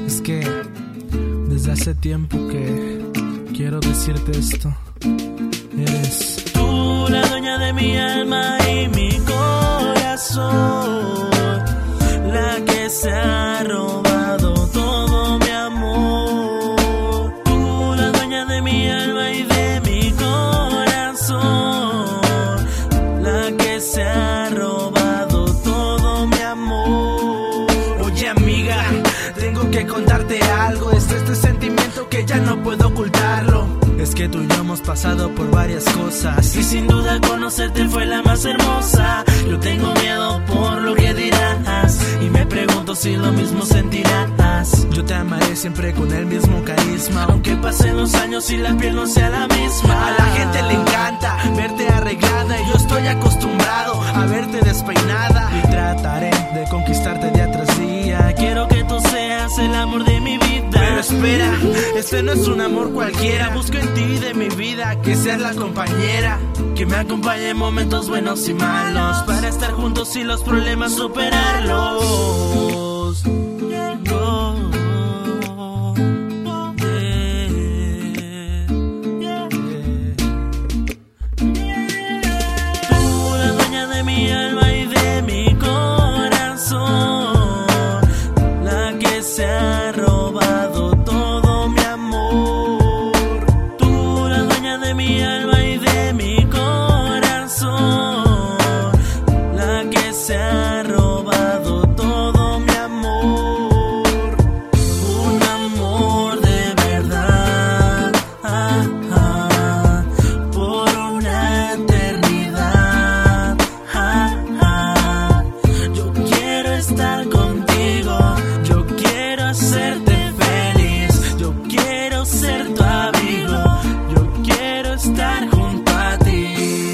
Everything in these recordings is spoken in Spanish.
Es que desde hace tiempo que quiero decirte esto. Eres tú la dueña de mi alma y mi corazón, la que se ha robado todo mi amor. Tú la dueña de mi alma y de mi corazón, la que se ha robado todo mi amor. Oye amiga, tengo que contarte algo. Es este sentimiento que ya no puedo ocultarlo. Es que tú y yo hemos pasado por varias cosas y sin duda conocerte fue la más hermosa. Yo tengo miedo por lo que dirás y me pregunto si lo mismo sentirás. Yo te amaré siempre con el mismo carisma, aunque pasen los años y la piel no sea la misma. A la gente le encanta verte arreglada y yo estoy acostumbrado a verte despeinada. Y trataré de conquistarte día tras día. Quiero que tú seas el amor de mi vida. Pero espera, este no es un amor cualquiera. Busco en ti de mi vida que seas la compañera, que me acompañe en momentos buenos y malos, para estar juntos y los problemas superarlos. Tú la dueña de mi alma y de mi corazón, la que se ha robado todo mi amor. Tú la dueña de mi alma y de mi corazón, la que se ha robado todo mi amor. Un amor de verdad, por una eternidad. Yo quiero estar contigo, yo quiero hacerte feliz, yo quiero ser tu amigo, yo quiero estar junto a ti.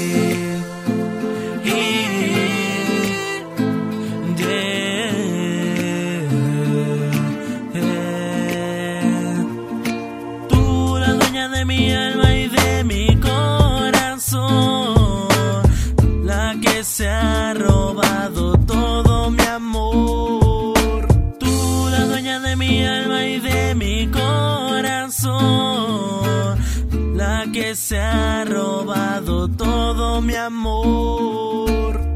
Tú la dueña de mi alma y de mi corazón, la que se ha robado todo mi amor. Tú la dueña de mi alma y de mi corazón, la que se ha robado todo mi amor.